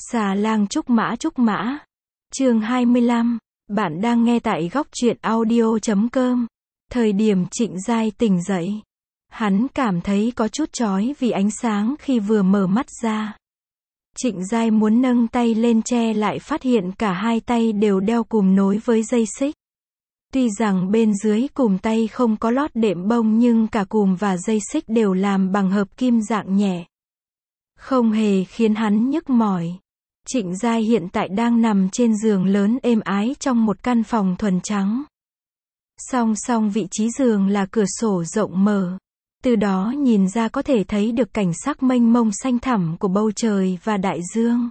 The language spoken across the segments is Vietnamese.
Xà lang trúc mã. Chương 25. Bạn đang nghe tại góc truyện audio.com. Thời điểm Trịnh Giai tỉnh dậy, hắn cảm thấy có chút chói vì ánh sáng khi vừa mở mắt ra. Trịnh Giai muốn nâng tay lên che lại phát hiện cả hai tay đều đeo cùm nối với dây xích. Tuy rằng bên dưới cùm tay không có lót đệm bông nhưng cả cùm và dây xích đều làm bằng hợp kim dạng nhẹ, không hề khiến hắn nhức mỏi. Trịnh Giai hiện tại đang nằm trên giường lớn êm ái trong một căn phòng thuần trắng. Song song vị trí giường là cửa sổ rộng mở. Từ đó nhìn ra có thể thấy được cảnh sắc mênh mông xanh thẳm của bầu trời và đại dương.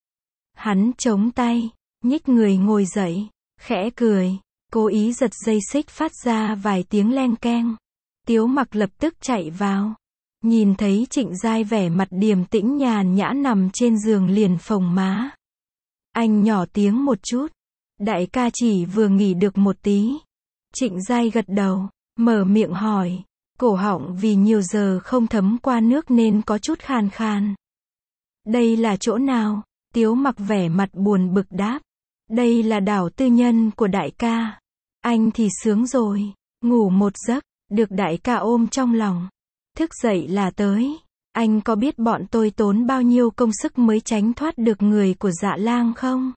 Hắn chống tay, nhích người ngồi dậy, khẽ cười, cố ý giật dây xích phát ra vài tiếng len keng. Tiếu Mặc lập tức chạy vào. Nhìn thấy Trịnh Giai vẻ mặt điềm tĩnh nhàn nhã nằm trên giường liền phồng má. Anh nhỏ tiếng một chút. Đại ca chỉ vừa nghỉ được một tí. Trịnh Giai gật đầu, mở miệng hỏi. Cổ họng vì nhiều giờ không thấm qua nước nên có chút khan khan. Đây là chỗ nào? Tiếu Mặc vẻ mặt buồn bực đáp. Đây là đảo tư nhân của đại ca. Anh thì sướng rồi. Ngủ một giấc, được đại ca ôm trong lòng. Thức dậy là tới. Anh có biết bọn tôi tốn bao nhiêu công sức mới tránh thoát được người của Dạ Lang không?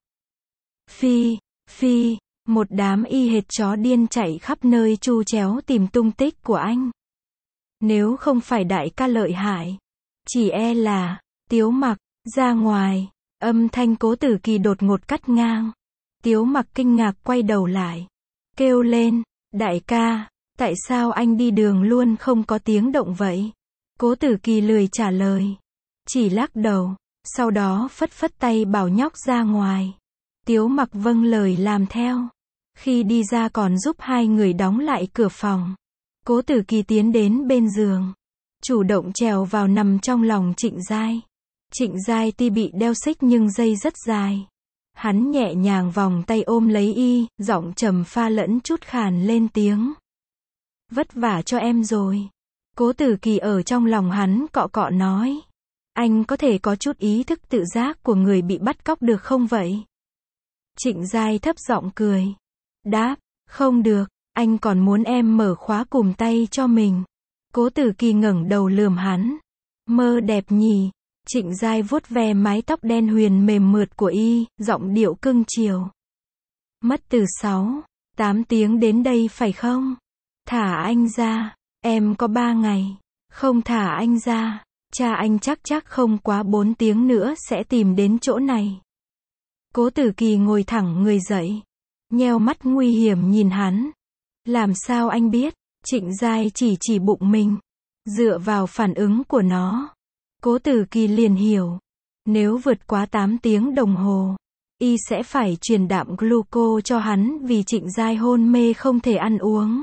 Phi, phi, một đám y hệt chó điên chạy khắp nơi chu chéo tìm tung tích của anh. Nếu không phải đại ca lợi hại, chỉ e là, Tiếu Mặc, ra ngoài, âm thanh Cố Tử Kỳ đột ngột cắt ngang. Tiếu Mặc kinh ngạc quay đầu lại, kêu lên, đại ca, tại sao anh đi đường luôn không có tiếng động vậy? Cố Tử Kỳ lười trả lời, chỉ lắc đầu, sau đó phất phất tay bảo nhóc ra ngoài. Tiếu Mặc vâng lời làm theo. Khi đi ra còn giúp hai người đóng lại cửa phòng. Cố Tử Kỳ tiến đến bên giường, chủ động trèo vào nằm trong lòng Trịnh Giai. Trịnh Giai tuy bị đeo xích nhưng dây rất dài. Hắn nhẹ nhàng vòng tay ôm lấy y, giọng trầm pha lẫn chút khàn lên tiếng. Vất vả cho em rồi. Cố Tử Kỳ ở trong lòng hắn cọ cọ nói. Anh có thể có chút ý thức tự giác của người bị bắt cóc được không vậy? Trịnh Giai thấp giọng cười. Đáp, không được, anh còn muốn em mở khóa cùm tay cho mình. Cố Tử Kỳ ngẩng đầu lườm hắn. Mơ đẹp nhỉ. Trịnh Giai vuốt ve mái tóc đen huyền mềm mượt của y, giọng điệu cưng chiều. Mất từ 6-8 tiếng đến đây phải không? Thả anh ra, em có 3 ngày. Không thả anh ra, cha anh chắc không quá 4 tiếng nữa sẽ tìm đến chỗ này. Cố Tử Kỳ ngồi thẳng người dậy, nheo mắt nguy hiểm nhìn hắn. Làm sao anh biết? Trịnh Giai chỉ bụng mình. Dựa vào phản ứng của nó, Cố Tử Kỳ liền hiểu. Nếu vượt quá 8 tiếng đồng hồ, y sẽ phải truyền đạm gluco cho hắn vì Trịnh Giai hôn mê không thể ăn uống.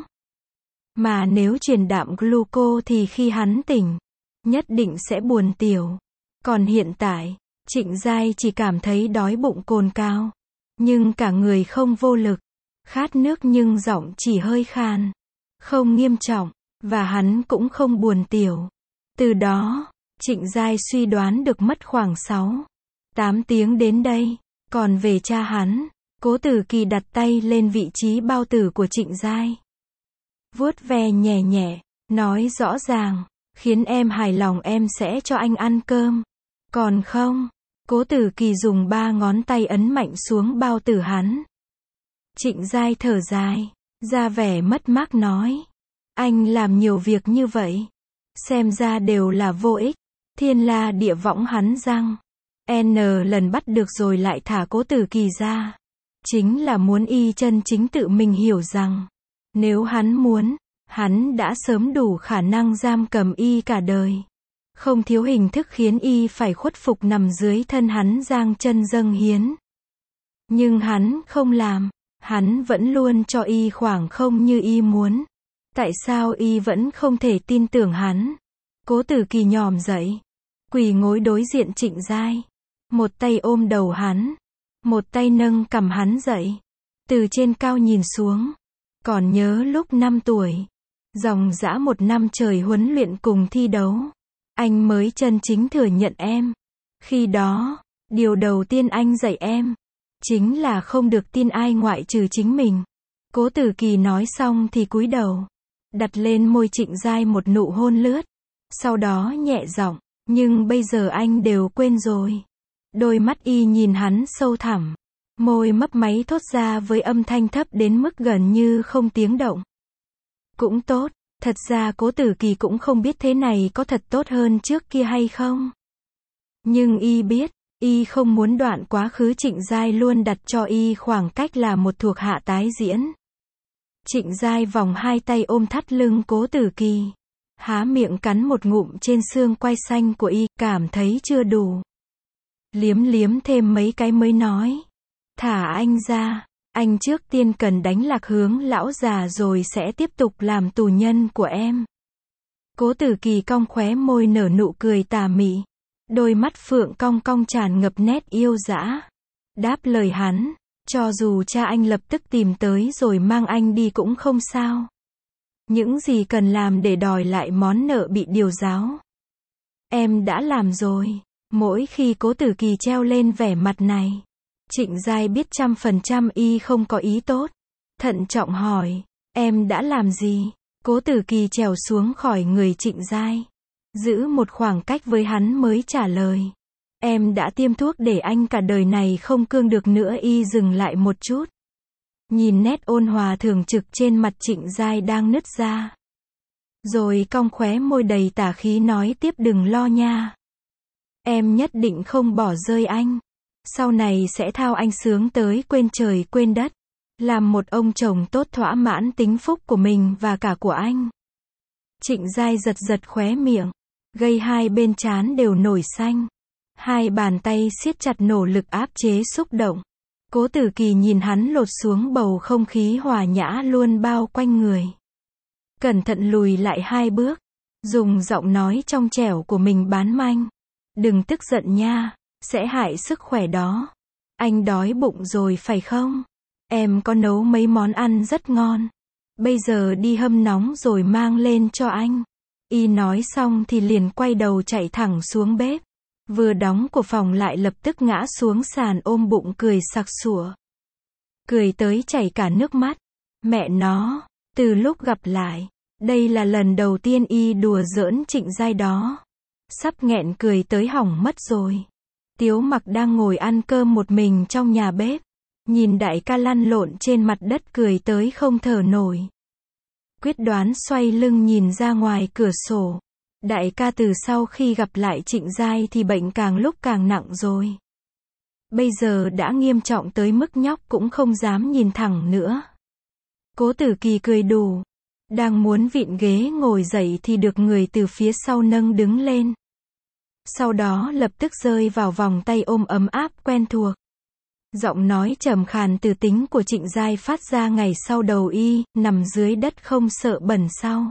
Mà nếu truyền đạm gluco thì khi hắn tỉnh, nhất định sẽ buồn tiểu. Còn hiện tại, Trịnh Giai chỉ cảm thấy đói bụng cồn cào, nhưng cả người không vô lực, khát nước nhưng giọng chỉ hơi khàn, không nghiêm trọng, và hắn cũng không buồn tiểu. Từ đó, Trịnh Giai suy đoán được mất khoảng 6-8 tiếng đến đây. Còn về cha hắn, Cố Tử Kỳ đặt tay lên vị trí bao tử của Trịnh Giai, vuốt ve nhẹ nhẹ, nói rõ ràng, khiến em hài lòng em sẽ cho anh ăn cơm. Còn không? Cố Tử Kỳ dùng 3 ngón tay ấn mạnh xuống bao tử hắn. Trịnh Giai thở dài, ra vẻ mất mát nói. Anh làm nhiều việc như vậy, xem ra đều là vô ích. Thiên la địa võng hắn răng. N lần bắt được rồi lại thả Cố Tử Kỳ ra. Chính là muốn y chân chính tự mình hiểu rằng, nếu hắn muốn, hắn đã sớm đủ khả năng giam cầm y cả đời. Không thiếu hình thức khiến y phải khuất phục nằm dưới thân hắn giang chân dâng hiến. Nhưng hắn không làm. Hắn vẫn luôn cho y khoảng không như y muốn. Tại sao y vẫn không thể tin tưởng hắn? Cố Tử Kỳ nhòm dậy, quỳ gối đối diện Trịnh Giai. Một tay ôm đầu hắn, một tay nâng cằm hắn dậy, từ trên cao nhìn xuống. Còn nhớ lúc 5 tuổi, dòng dã 1 năm trời huấn luyện cùng thi đấu, anh mới chân chính thừa nhận em. Khi đó, Điều đầu tiên anh dạy em, chính là không được tin ai ngoại trừ chính mình. Cố Tử Kỳ nói xong thì cúi đầu, đặt lên môi Trịnh Giai một nụ hôn lướt. Sau đó nhẹ giọng, nhưng bây giờ anh đều quên rồi. Đôi mắt y nhìn hắn sâu thẳm, môi mấp máy thốt ra với âm thanh thấp đến mức gần như không tiếng động. Cũng tốt, thật ra Cố Tử Kỳ cũng không biết thế này có thật tốt hơn trước kia hay không. Nhưng y biết, y không muốn đoạn quá khứ Trịnh Giai luôn đặt cho y khoảng cách là một thuộc hạ tái diễn. Trịnh Giai vòng hai tay ôm thắt lưng Cố Tử Kỳ, há miệng cắn một ngụm trên xương quai xanh của y, cảm thấy chưa đủ. Liếm liếm thêm mấy cái mới nói, thả anh ra, anh trước tiên cần đánh lạc hướng lão già rồi sẽ tiếp tục làm tù nhân của em. Cố Tử Kỳ cong khóe môi nở nụ cười tà mị, đôi mắt phượng cong cong tràn ngập nét yêu dã. Đáp lời hắn, cho dù cha anh lập tức tìm tới rồi mang anh đi cũng không sao. Những gì cần làm để đòi lại món nợ bị điều giáo, em đã làm rồi. Mỗi khi Cố Tử Kỳ treo lên vẻ mặt này, Trịnh Giai biết 100% y không có ý tốt. Thận trọng hỏi, em đã làm gì? Cố Tử Kỳ trèo xuống khỏi người Trịnh Giai, giữ một khoảng cách với hắn mới trả lời, em đã tiêm thuốc để anh cả đời này không cương được nữa. Y dừng lại một chút, nhìn nét ôn hòa thường trực trên mặt Trịnh Giai đang nứt ra, rồi cong khóe môi đầy tà khí nói tiếp, đừng lo nha. Em nhất định không bỏ rơi anh. Sau này sẽ thao anh sướng tới quên trời quên đất. Làm một ông chồng tốt thỏa mãn tính phúc của mình và cả của anh. Trịnh Giai giật giật khóe miệng, gây hai bên trán đều nổi xanh. Hai bàn tay siết chặt nỗ lực áp chế xúc động. Cố Tử Kỳ nhìn hắn lột xuống bầu không khí hòa nhã luôn bao quanh người. Cẩn thận lùi lại hai bước, dùng giọng nói trong trẻo của mình bán manh. Đừng tức giận nha, sẽ hại sức khỏe đó. Anh đói bụng rồi phải không? Em có nấu mấy món ăn rất ngon. Bây giờ đi hâm nóng rồi mang lên cho anh. Y nói xong thì liền quay đầu chạy thẳng xuống bếp. Vừa đóng cửa phòng lại lập tức ngã xuống sàn ôm bụng cười sặc sụa. Cười tới chảy cả nước mắt. Mẹ nó, từ lúc gặp lại, đây là lần đầu tiên y đùa giỡn Trịnh Giai đó. Sắp nghẹn cười tới hỏng mất rồi. Tiếu Mặc đang ngồi ăn cơm một mình trong nhà bếp, nhìn đại ca lăn lộn trên mặt đất cười tới không thở nổi. Quyết đoán xoay lưng nhìn ra ngoài cửa sổ. Đại ca từ sau khi gặp lại Trịnh Giai thì bệnh càng lúc càng nặng rồi. Bây giờ đã nghiêm trọng tới mức nhóc cũng không dám nhìn thẳng nữa. Cố Tử Kỳ cười đủ, đang muốn vịn ghế ngồi dậy thì được người từ phía sau nâng đứng lên. Sau đó lập tức rơi vào vòng tay ôm ấm áp quen thuộc. Giọng nói trầm khàn từ tính của Trịnh Giai phát ra ngày sau đầu y, nằm dưới đất không sợ bẩn sau.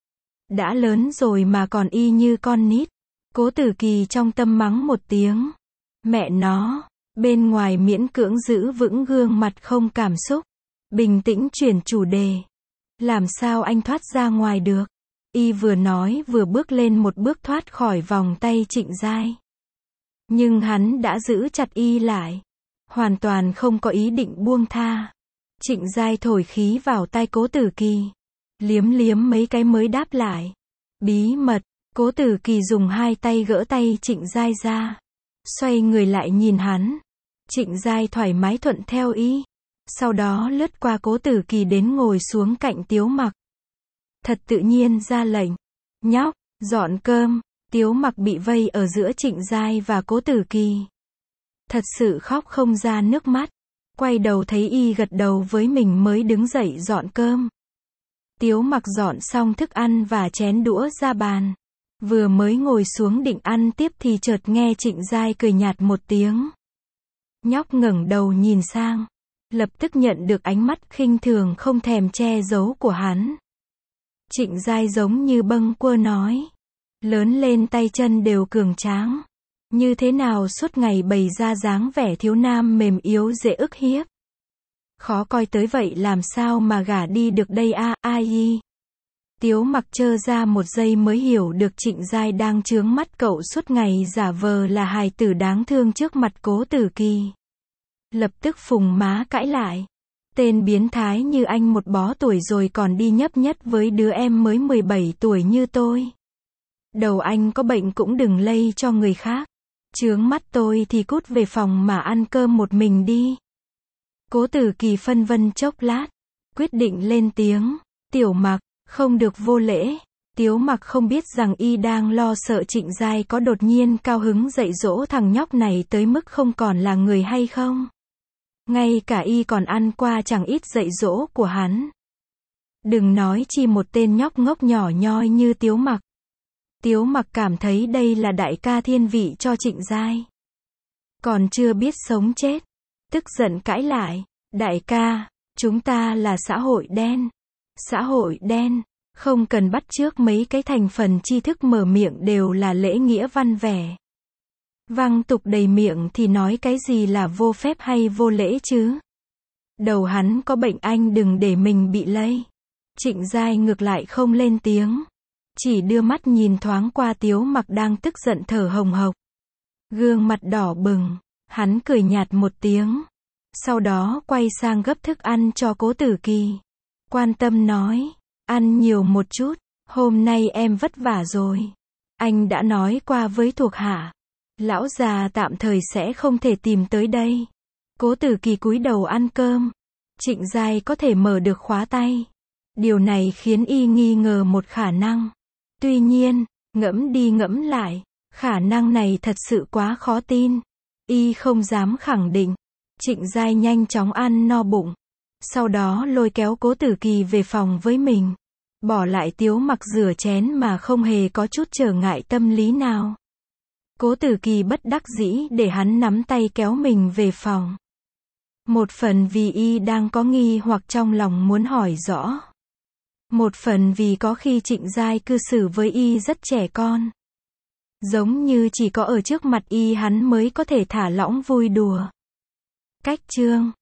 Đã lớn rồi mà còn y như con nít. Cố Tử Kỳ trong tâm mắng một tiếng. Mẹ nó, bên ngoài miễn cưỡng giữ vững gương mặt không cảm xúc. Bình tĩnh chuyển chủ đề. Làm sao anh thoát ra ngoài được? Y vừa nói vừa bước lên một bước thoát khỏi vòng tay Trịnh Giai. Nhưng hắn đã giữ chặt y lại. Hoàn toàn không có ý định buông tha. Trịnh Giai thổi khí vào tai Cố Tử Kỳ. Liếm liếm mấy cái mới đáp lại. Bí mật. Cố Tử Kỳ dùng hai tay gỡ tay Trịnh Giai ra. Xoay người lại nhìn hắn. Trịnh Giai thoải mái thuận theo y. Sau đó lướt qua Cố Tử Kỳ đến ngồi xuống cạnh Tiếu Mặc. Thật tự nhiên ra lệnh. Nhóc, dọn cơm. Tiếu Mặc bị vây ở giữa Trịnh Giai và Cố Tử Kỳ. Thật sự khóc không ra nước mắt. Quay đầu thấy y gật đầu với mình mới đứng dậy dọn cơm. Tiếu Mặc dọn xong thức ăn và chén đũa ra bàn. Vừa mới ngồi xuống định ăn tiếp thì chợt nghe Trịnh Giai cười nhạt một tiếng. Nhóc ngẩng đầu nhìn sang. Lập tức nhận được ánh mắt khinh thường không thèm che giấu của hắn. Trịnh Giai giống như bâng quơ nói. Lớn lên tay chân đều cường tráng. Như thế nào suốt ngày bày ra dáng vẻ thiếu nam mềm yếu dễ ức hiếp. Khó coi tới vậy làm sao mà gả đi được đây a, ai y. Tiếu Mặc trơ ra một giây mới hiểu được Trịnh Giai đang chướng mắt cậu suốt ngày giả vờ là hài tử đáng thương trước mặt Cố Tử Kỳ. Lập tức phùng má cãi lại. Tên biến thái như anh một bó tuổi rồi còn đi nhấp nhắt với đứa em mới 17 tuổi như tôi. Đầu anh có bệnh cũng đừng lây cho người khác. Chướng mắt tôi thì cút về phòng mà ăn cơm một mình đi. Cố Tử Kỳ phân vân chốc lát, quyết định lên tiếng. Tiểu Mặc, không được vô lễ. Tiếu Mặc không biết rằng y đang lo sợ Trịnh Giai có đột nhiên cao hứng dạy dỗ thằng nhóc này tới mức không còn là người hay không. Ngay cả y còn ăn qua chẳng ít dạy dỗ của hắn. Đừng nói chi một tên nhóc ngốc nhỏ nhoi như Tiếu Mặc. Tiếu Mặc cảm thấy đây là đại ca thiên vị cho Trịnh Giai. Còn chưa biết sống chết. Tức giận cãi lại. Đại ca, chúng ta là xã hội đen. Xã hội đen, không cần bắt chước mấy cái thành phần tri thức mở miệng đều là lễ nghĩa văn vẻ. Văng tục đầy miệng thì nói cái gì là vô phép hay vô lễ chứ. Đầu hắn có bệnh anh đừng để mình bị lây. Trịnh Giai ngược lại không lên tiếng. Chỉ đưa mắt nhìn thoáng qua Tiếu Mặc đang tức giận thở hồng hộc. Gương mặt đỏ bừng, hắn cười nhạt một tiếng. Sau đó quay sang gấp thức ăn cho Cố Tử Kỳ. Quan tâm nói, ăn nhiều một chút, hôm nay em vất vả rồi. Anh đã nói qua với thuộc hạ. Lão già tạm thời sẽ không thể tìm tới đây. Cố Tử Kỳ cúi đầu ăn cơm. Trịnh Giai có thể mở được khóa tay. Điều này khiến y nghi ngờ một khả năng. Tuy nhiên, ngẫm đi ngẫm lại, khả năng này thật sự quá khó tin. Y không dám khẳng định. Trịnh Giai nhanh chóng ăn no bụng. Sau đó lôi kéo Cố Tử Kỳ về phòng với mình. Bỏ lại Tiếu Mặc rửa chén mà không hề có chút trở ngại tâm lý nào. Cố Tử Kỳ bất đắc dĩ để hắn nắm tay kéo mình về phòng. Một phần vì y đang có nghi hoặc trong lòng muốn hỏi rõ. Một phần vì có khi Trịnh Giai cư xử với y rất trẻ con. Giống như chỉ có ở trước mặt y hắn mới có thể thả lỏng vui đùa. Cách chương